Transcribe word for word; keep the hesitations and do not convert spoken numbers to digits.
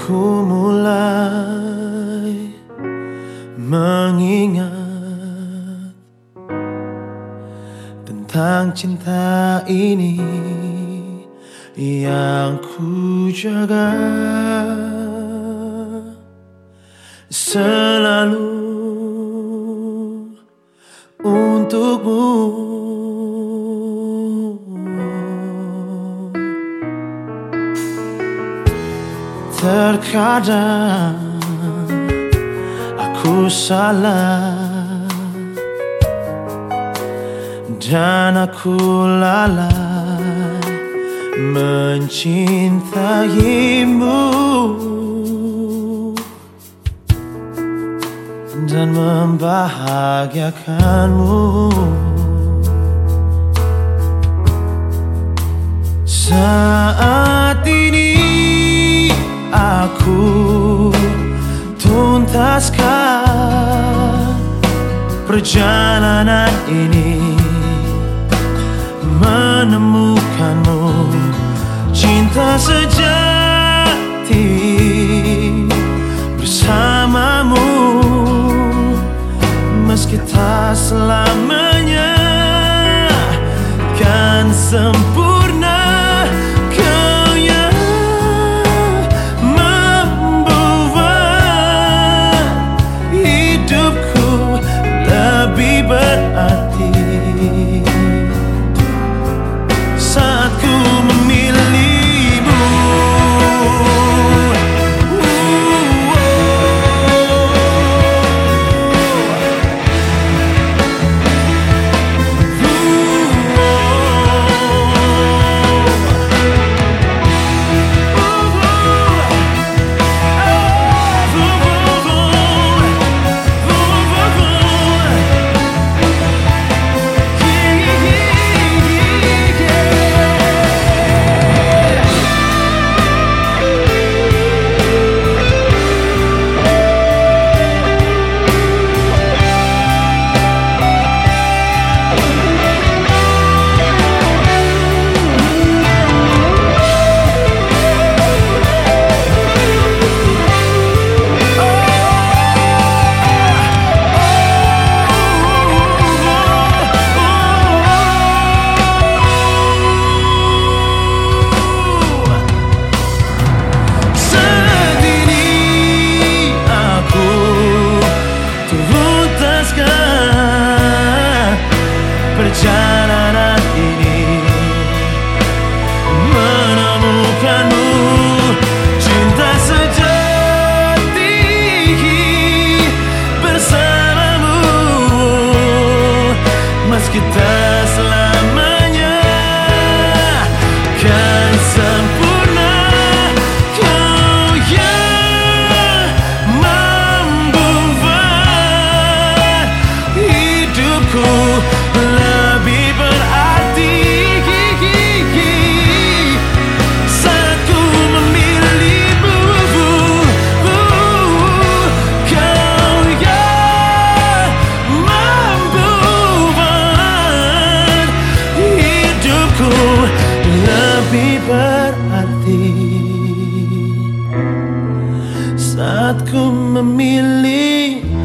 Ku mulai mengingat tentang cinta ini yang ku jaga selalu untukmu. Terkadang aku salah dan aku lalai mencintaimu dan membahagiakanmu. Saat ini aku tuntaskan perjalanan ini, menemukanmu, cinta sejati bersamamu, meski tak selamanya kan sempurna. Berarti saat ku memilihmu. Perjalanan ini menemukanmu, cinta sejati bersamamu, meski tak selamanya kan sempurna. Kau yang membuat hidupku lebih berarti saat ku memilihmu. Kau yang membuat hidupku lebih berarti saat ku memilih